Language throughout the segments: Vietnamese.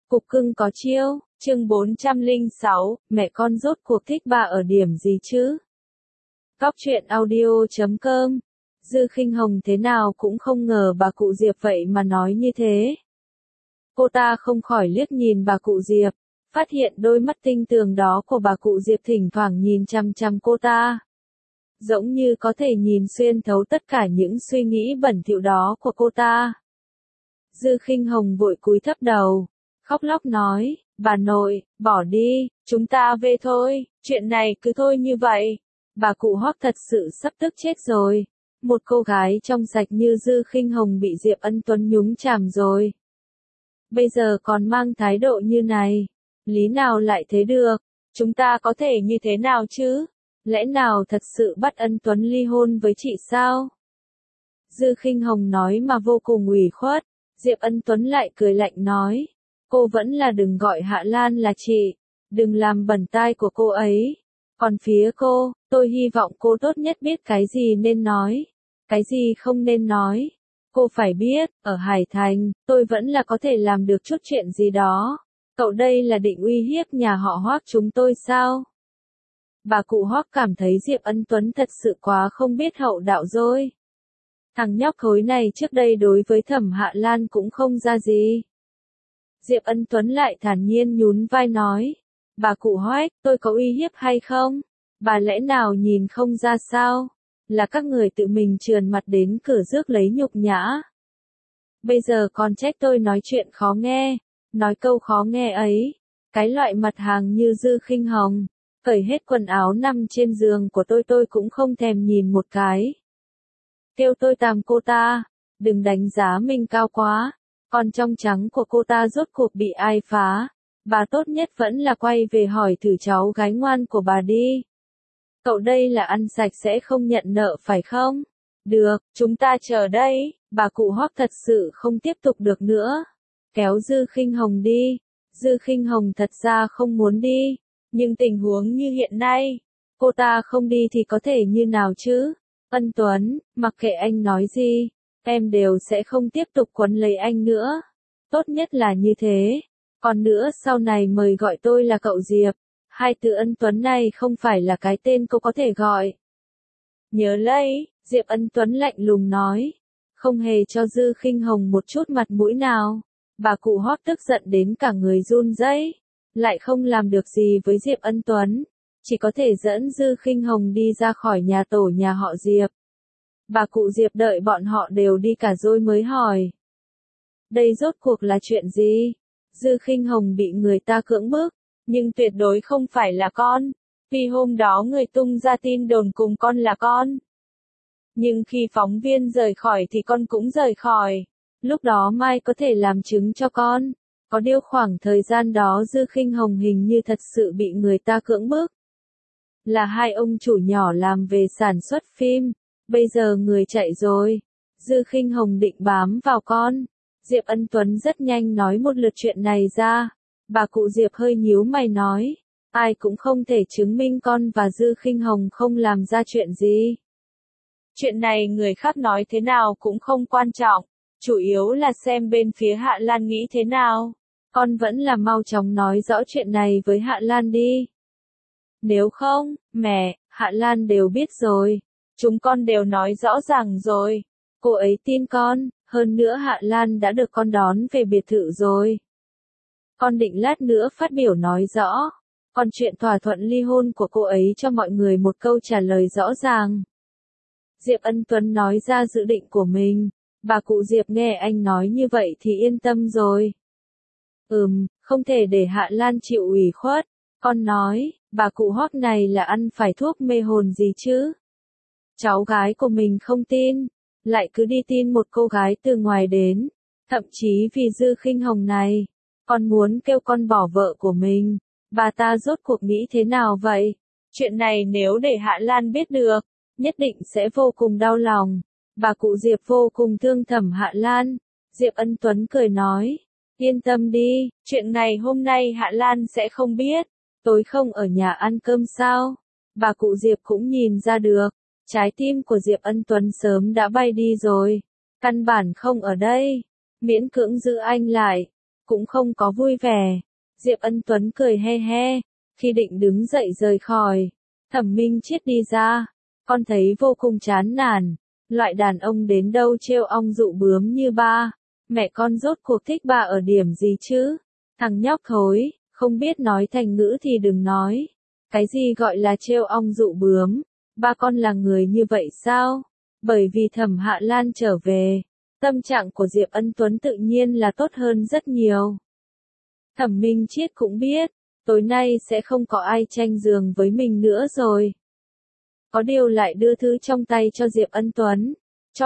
Cục cưng có chiêu, chương 406, mẹ con rốt cuộc thích bà ở điểm gì chứ? Góc truyện audio.com. Dư Khinh Hồng thế nào cũng không ngờ bà cụ Diệp vậy mà nói như thế. Cô ta không khỏi liếc nhìn bà cụ Diệp, phát hiện đôi mắt tinh tường đó của bà cụ Diệp thỉnh thoảng nhìn chằm chằm cô ta. Giống như có thể nhìn xuyên thấu tất cả những suy nghĩ bẩn thỉu đó của cô ta. Dư Khinh Hồng vội cúi thấp đầu, khóc lóc nói, bà nội, bỏ đi, chúng ta về thôi, chuyện này cứ thôi như vậy. Bà cụ Hoắc thật sự sắp tức chết rồi. Một cô gái trong sạch như Dư Khinh Hồng bị Diệp Ân Tuấn nhúng chàm rồi. Bây giờ còn mang thái độ như này, lý nào lại thế được, chúng ta có thể như thế nào chứ? Lẽ nào thật sự bắt Ân Tuấn ly hôn với chị sao? Dư Khinh Hồng nói mà vô cùng ủy khuất, Diệp Ân Tuấn lại cười lạnh nói, cô vẫn là đừng gọi Hạ Lan là chị, đừng làm bẩn tai của cô ấy. Còn phía cô, tôi hy vọng cô tốt nhất biết cái gì nên nói, cái gì không nên nói. Cô phải biết, ở Hải Thành, tôi vẫn là có thể làm được chút chuyện gì đó. Cậu đây là định uy hiếp nhà họ Hoắc chúng tôi sao? Bà cụ Hoắc cảm thấy Diệp Ân Tuấn thật sự quá không biết hậu đạo rồi. Thằng nhóc khối này trước đây đối với Thẩm Hạ Lan cũng không ra gì. Diệp Ân Tuấn lại thản nhiên nhún vai nói, bà cụ Hoắc, tôi có uy hiếp hay không? Bà lẽ nào nhìn không ra sao? Là các người tự mình trườn mặt đến cửa rước lấy nhục nhã. Bây giờ còn trách tôi nói chuyện khó nghe, nói câu khó nghe ấy. Cái loại mặt hàng như Dư Khinh Hồng, cởi hết quần áo nằm trên giường của tôi cũng không thèm nhìn một cái. Kêu tôi tàm cô ta, đừng đánh giá mình cao quá, còn trong trắng của cô ta rốt cuộc bị ai phá, bà tốt nhất vẫn là quay về hỏi thử cháu gái ngoan của bà đi. Cậu đây là ăn sạch sẽ không nhận nợ phải không? Được, chúng ta chờ đây, bà cụ Hoắc thật sự không tiếp tục được nữa. Kéo Dư Khinh Hồng đi. Dư Khinh Hồng thật ra không muốn đi, nhưng tình huống như hiện nay, cô ta không đi thì có thể như nào chứ? Ân Tuấn, mặc kệ anh nói gì, em đều sẽ không tiếp tục quấn lấy anh nữa. Tốt nhất là như thế. Còn nữa sau này mời gọi tôi là cậu Diệp. Hai từ Ân Tuấn này không phải là cái tên cô có thể gọi. Nhớ lấy, Diệp Ân Tuấn lạnh lùng nói, không hề cho Dư Khinh Hồng một chút mặt mũi nào. Bà cụ Hoắc tức giận đến cả người run rẩy, lại không làm được gì với Diệp Ân Tuấn, chỉ có thể dẫn Dư Khinh Hồng đi ra khỏi nhà tổ nhà họ Diệp. Bà cụ Diệp đợi bọn họ đều đi cả rồi mới hỏi, đây rốt cuộc là chuyện gì? Dư Khinh Hồng bị người ta cưỡng bức, nhưng tuyệt đối không phải là con, vì hôm đó người tung ra tin đồn cùng con là con. Nhưng khi phóng viên rời khỏi thì con cũng rời khỏi, lúc đó Mai có thể làm chứng cho con. Có điều khoảng thời gian đó Dư Khinh Hồng hình như thật sự bị người ta cưỡng bức. Là hai ông chủ nhỏ làm về sản xuất phim, bây giờ người chạy rồi. Dư Khinh Hồng định bám vào con. Diệp Ân Tuấn rất nhanh nói một lượt chuyện này ra. Bà cụ Diệp hơi nhíu mày nói, ai cũng không thể chứng minh con và Dư Khinh Hồng không làm ra chuyện gì. Chuyện này người khác nói thế nào cũng không quan trọng, chủ yếu là xem bên phía Hạ Lan nghĩ thế nào. Con vẫn là mau chóng nói rõ chuyện này với Hạ Lan đi. Nếu không, mẹ, Hạ Lan đều biết rồi. Chúng con đều nói rõ ràng rồi. Cô ấy tin con, hơn nữa Hạ Lan đã được con đón về biệt thự rồi. Con định lát nữa phát biểu nói rõ. Còn chuyện thỏa thuận ly hôn của cô ấy cho mọi người một câu trả lời rõ ràng. Diệp Ân Tuấn nói ra dự định của mình. Bà cụ Diệp nghe anh nói như vậy thì yên tâm rồi. Không thể để Hạ Lan chịu ủy khuất. Con nói, bà cụ Hoắc này là ăn phải thuốc mê hồn gì chứ? Cháu gái của mình không tin, lại cứ đi tin một cô gái từ ngoài đến. Thậm chí vì Dư Khinh Hồng này, con muốn kêu con bỏ vợ của mình. Bà ta rốt cuộc nghĩ thế nào vậy? Chuyện này nếu để Hạ Lan biết được, nhất định sẽ vô cùng đau lòng. Bà cụ Diệp vô cùng thương Thẩm Hạ Lan. Diệp Ân Tuấn cười nói, yên tâm đi, chuyện này hôm nay Hạ Lan sẽ không biết. Tối không ở nhà ăn cơm sao? Bà cụ Diệp cũng nhìn ra được, trái tim của Diệp Ân Tuấn sớm đã bay đi rồi. Căn bản không ở đây, miễn cưỡng giữ anh lại. cũng không có vui vẻ. Diệp Ân Tuấn cười he he, khi định đứng dậy rời khỏi, Thẩm Minh Chiết đi ra, con thấy vô cùng chán nản, loại đàn ông đến đâu trêu ong dụ bướm như ba, mẹ con rốt cuộc thích ba ở điểm gì chứ? Thằng nhóc thối, không biết nói thành ngữ thì đừng nói. Cái gì gọi là trêu ong dụ bướm? Ba con là người như vậy sao? Bởi vì Thẩm Hạ Lan trở về, tâm trạng của Diệp Ân Tuấn tự nhiên là tốt hơn rất nhiều. Thẩm Minh Chiết cũng biết, tối nay sẽ không có ai tranh giường với mình nữa rồi. Có điều lại đưa thứ trong tay cho Diệp Ân Tuấn. Cho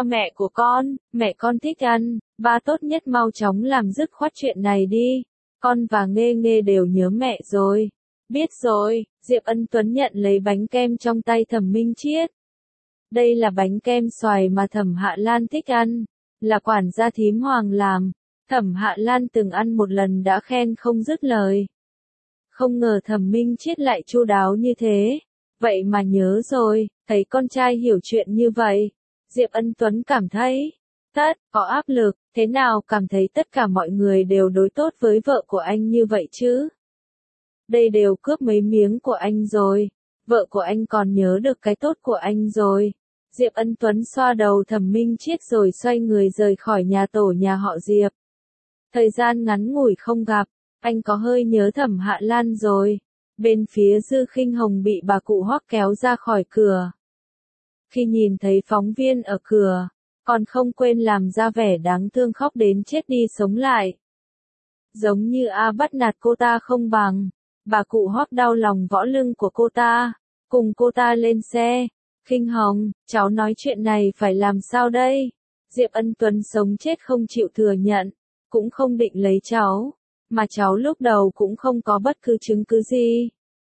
mẹ con thích ăn, ba tốt nhất mau chóng làm dứt khoát chuyện này đi. Con và Nghê Nghê đều nhớ mẹ rồi. Biết rồi, Diệp Ân Tuấn nhận lấy bánh kem trong tay Thẩm Minh Chiết. Đây là bánh kem xoài mà Thẩm Hạ Lan thích ăn, là quản gia thím Hoàng làm. Thẩm Hạ Lan từng ăn một lần đã khen không dứt lời. Không ngờ Thẩm Minh Chiết lại chu đáo như thế. Vậy mà nhớ rồi, thấy con trai hiểu chuyện như vậy. Diệp Ân Tuấn cảm thấy, có áp lực, thế nào cảm thấy tất cả mọi người đều đối tốt với vợ của anh như vậy chứ? Đây đều cướp mấy miếng của anh rồi, vợ của anh còn nhớ được cái tốt của anh rồi. Diệp Ân Tuấn xoa đầu Thẩm Minh Chiết rồi xoay người rời khỏi nhà tổ nhà họ Diệp. Thời gian ngắn ngủi không gặp, anh có hơi nhớ Thẩm Hạ Lan rồi. Bên phía Dư Khinh Hồng bị bà cụ Hoắc kéo ra khỏi cửa. Khi nhìn thấy phóng viên ở cửa, còn không quên làm ra vẻ đáng thương khóc đến chết đi sống lại. Giống như bắt nạt cô ta không bằng, bà cụ Hoắc đau lòng võ lưng của cô ta, cùng cô ta lên xe. Khinh Hồng, cháu nói chuyện này phải làm sao đây? Diệp Ân Tuấn sống chết không chịu thừa nhận, cũng không định lấy cháu, mà cháu lúc đầu cũng không có bất cứ chứng cứ gì.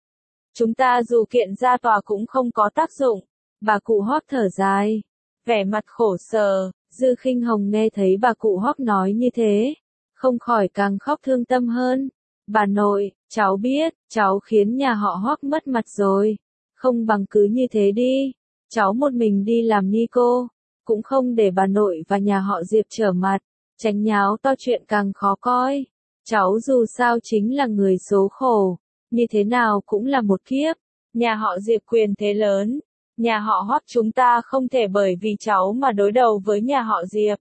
Chúng ta dù kiện ra tòa cũng không có tác dụng. Bà cụ Hoắc thở dài, vẻ mặt khổ sở. Dư Khinh Hồng nghe thấy bà cụ Hoắc nói như thế, không khỏi càng khóc thương tâm hơn. Bà nội, cháu biết, cháu khiến nhà họ Hoắc mất mặt rồi. Không bằng cứ như thế đi, cháu một mình đi làm ni cô, cũng không để bà nội và nhà họ Diệp trở mặt, tránh nháo to chuyện càng khó coi. Cháu dù sao chính là người số khổ, như thế nào cũng là một kiếp. Nhà họ Diệp quyền thế lớn, nhà họ Hoắc chúng ta không thể bởi vì cháu mà đối đầu với nhà họ Diệp.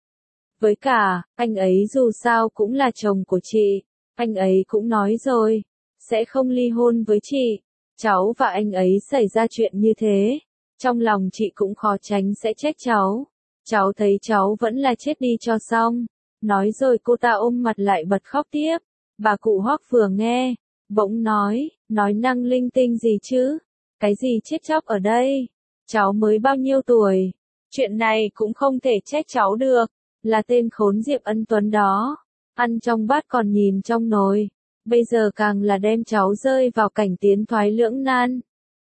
Với cả, anh ấy dù sao cũng là chồng của chị, anh ấy cũng nói rồi, sẽ không ly hôn với chị. Cháu và anh ấy xảy ra chuyện như thế, trong lòng chị cũng khó tránh sẽ trách cháu. Cháu thấy cháu vẫn là chết đi cho xong. Nói rồi cô ta ôm mặt lại bật khóc tiếp. Bà cụ Hoắc vừa nghe, bỗng nói năng linh tinh gì chứ? Cái gì chết chóc ở đây? Cháu mới bao nhiêu tuổi? Chuyện này cũng không thể trách cháu được, là tên khốn Diệp Ân Tuấn đó. Ăn trong bát còn nhìn trong nồi, bây giờ càng là đem cháu rơi vào cảnh tiến thoái lưỡng nan.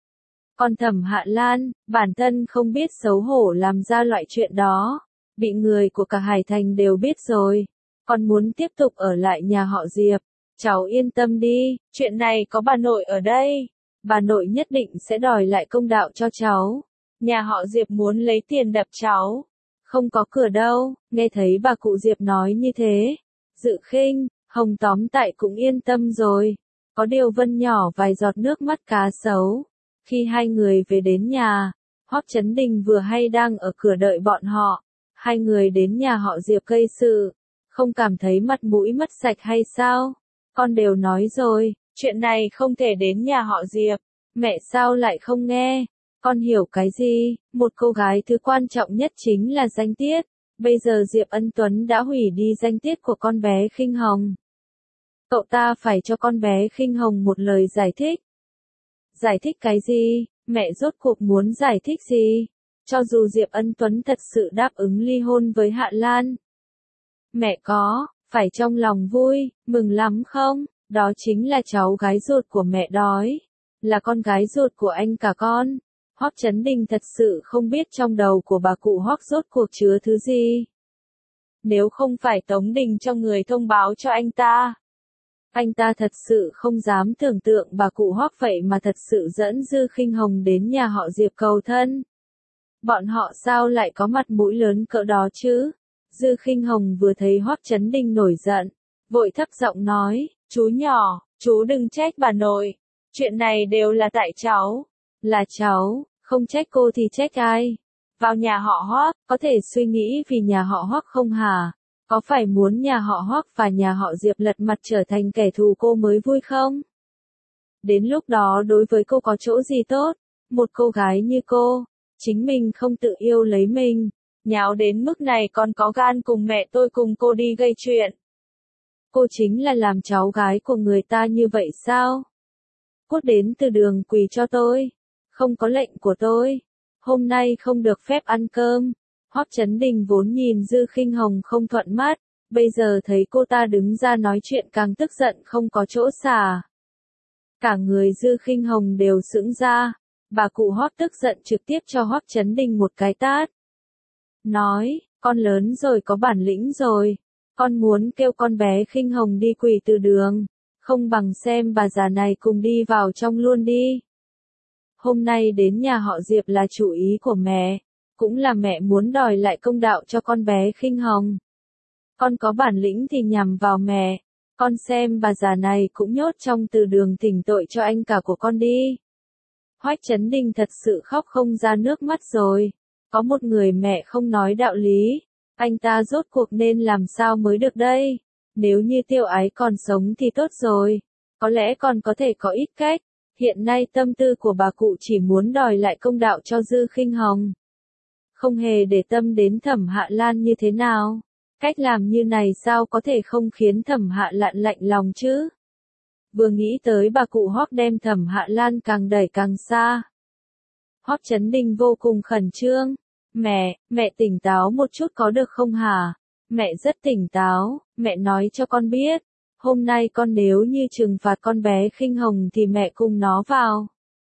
Còn Thẩm Hạ Lan, bản thân không biết xấu hổ làm ra loại chuyện đó, bị người của cả Hải Thành đều biết rồi, còn muốn tiếp tục ở lại nhà họ Diệp. Cháu yên tâm đi, chuyện này có bà nội ở đây, bà nội nhất định sẽ đòi lại công đạo cho cháu. Nhà họ Diệp muốn lấy tiền đập cháu, không có cửa đâu. Nghe thấy bà cụ Diệp nói như thế, Dự Khinh Hồng tóm tại cũng yên tâm rồi. Có điều Vân nhỏ vài giọt nước mắt cá sấu. Khi hai người về đến nhà, Hoắc Chấn Đình vừa hay đang ở cửa đợi bọn họ. Hai người đến nhà họ Diệp gây sự, không cảm thấy mặt mũi mất sạch hay sao? Con đều nói rồi, chuyện này không thể đến nhà họ Diệp. Mẹ sao lại không nghe? Con hiểu cái gì? Một cô gái thứ quan trọng nhất chính là danh tiết. Bây giờ Diệp Ân Tuấn đã hủy đi danh tiết của con bé Khinh Hồng. Cậu ta phải cho con bé Khinh Hồng một lời giải thích. Giải thích cái gì? Mẹ rốt cuộc muốn giải thích gì? Cho dù Diệp Ân Tuấn thật sự đáp ứng ly hôn với Hạ Lan, mẹ có phải trong lòng vui, mừng lắm không? Đó chính là cháu gái ruột của mẹ đói, là con gái ruột của anh cả con. Hoắc Chấn Đình thật sự không biết trong đầu của bà cụ Hoắc rốt cuộc chứa thứ gì. Nếu không phải Tống Đình cho người thông báo cho anh ta thật sự không dám tưởng tượng bà cụ Hoắc vậy mà thật sự dẫn Dư Khinh Hồng đến nhà họ Diệp cầu thân. Bọn họ sao lại có mặt mũi lớn cỡ đó chứ? Dư Khinh Hồng vừa thấy Hoắc Chấn Đình nổi giận, vội thấp giọng nói, chú nhỏ, chú đừng trách bà nội. Chuyện này đều là tại cháu. Là cháu, không trách cô thì trách ai? Vào nhà họ Hoắc, có thể suy nghĩ vì nhà họ Hoắc không hả? Có phải muốn nhà họ Hoắc và nhà họ Diệp lật mặt trở thành kẻ thù cô mới vui không? Đến lúc đó đối với cô có chỗ gì tốt? Một cô gái như cô, chính mình không tự yêu lấy mình, nháo đến mức này còn có gan cùng mẹ tôi cùng cô đi gây chuyện. Cô chính là làm cháu gái của người ta như vậy sao? Cút đến từ đường quỳ cho tôi. Không có lệnh của tôi. Hôm nay không được phép ăn cơm. Hoắc Chấn Đình vốn nhìn Dư Khinh Hồng không thuận mắt, bây giờ thấy cô ta đứng ra nói chuyện càng tức giận không có chỗ xả. Cả người Dư Khinh Hồng đều sững ra, bà cụ Hoắc tức giận trực tiếp cho Hoắc Chấn Đình một cái tát. Nói, con lớn rồi có bản lĩnh rồi, con muốn kêu con bé Khinh Hồng đi quỳ từ đường, không bằng xem bà già này cùng đi vào trong luôn đi. Hôm nay đến nhà họ Diệp là chủ ý của mẹ, cũng là mẹ muốn đòi lại công đạo cho con bé Khinh Hồng. Con có bản lĩnh thì nhằm vào mẹ, con xem bà già này cũng nhốt trong từ đường thỉnh tội cho anh cả của con đi. Hoắc Chấn Đình thật sự khóc không ra nước mắt rồi, có một người mẹ không nói đạo lý, anh ta rốt cuộc nên làm sao mới được đây? Nếu như Tiêu Ái còn sống thì tốt rồi, có lẽ còn có thể có ít cách. Hiện nay tâm tư của bà cụ chỉ muốn đòi lại công đạo cho Dư Khinh Hồng. Không hề để tâm đến Thẩm Hạ Lan như thế nào. Cách làm như này sao có thể không khiến Thẩm Hạ Lan lạnh lòng chứ? Vừa nghĩ tới bà cụ Hoắc đem Thẩm Hạ Lan càng đẩy càng xa. Hoắc Chấn Đình vô cùng khẩn trương. Mẹ tỉnh táo một chút có được không hả? Mẹ rất tỉnh táo, mẹ nói cho con biết. Hôm nay con nếu như trừng phạt con bé Khinh Hồng thì mẹ cùng nó vào.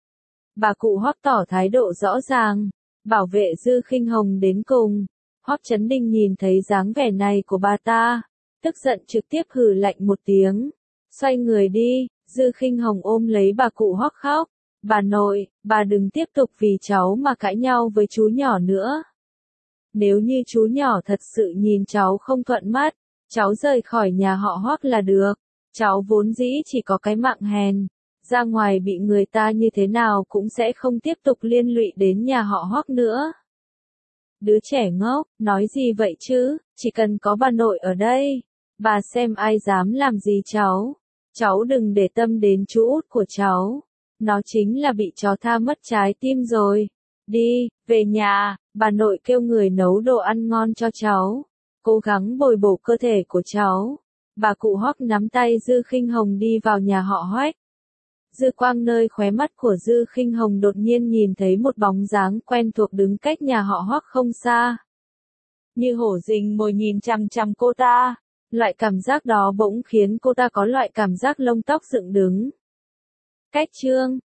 Bà cụ Hoắc tỏ thái độ rõ ràng, bảo vệ Dư Khinh Hồng đến cùng. Hoắc Chấn Đình nhìn thấy dáng vẻ này của bà ta, tức giận trực tiếp hừ lạnh một tiếng, xoay người đi. Dư Khinh Hồng ôm lấy bà cụ Hoắc khóc, bà nội, bà đừng tiếp tục vì cháu mà cãi nhau với chú nhỏ nữa. Nếu như chú nhỏ thật sự nhìn cháu không thuận mắt, cháu rời khỏi nhà họ Hoắc là được. Cháu vốn dĩ chỉ có cái mạng hèn, ra ngoài bị người ta như thế nào cũng sẽ không tiếp tục liên lụy đến nhà họ Hoắc nữa. Đứa trẻ ngốc, nói gì vậy chứ, chỉ cần có bà nội ở đây, bà xem ai dám làm gì cháu. Cháu đừng để tâm đến chú út của cháu, nó chính là bị chó tha mất trái tim rồi. Đi, về nhà, bà nội kêu người nấu đồ ăn ngon cho cháu, cố gắng bồi bổ cơ thể của cháu. Bà cụ Hoắc nắm tay Dư Khinh Hồng đi vào nhà họ Hoắc. Dư quang nơi khóe mắt của Dư Khinh Hồng đột nhiên nhìn thấy một bóng dáng quen thuộc đứng cách nhà họ Hoắc không xa. Như hổ rình mồi nhìn chằm chằm cô ta, loại cảm giác đó bỗng khiến cô ta có loại cảm giác lông tóc dựng đứng. Cách chương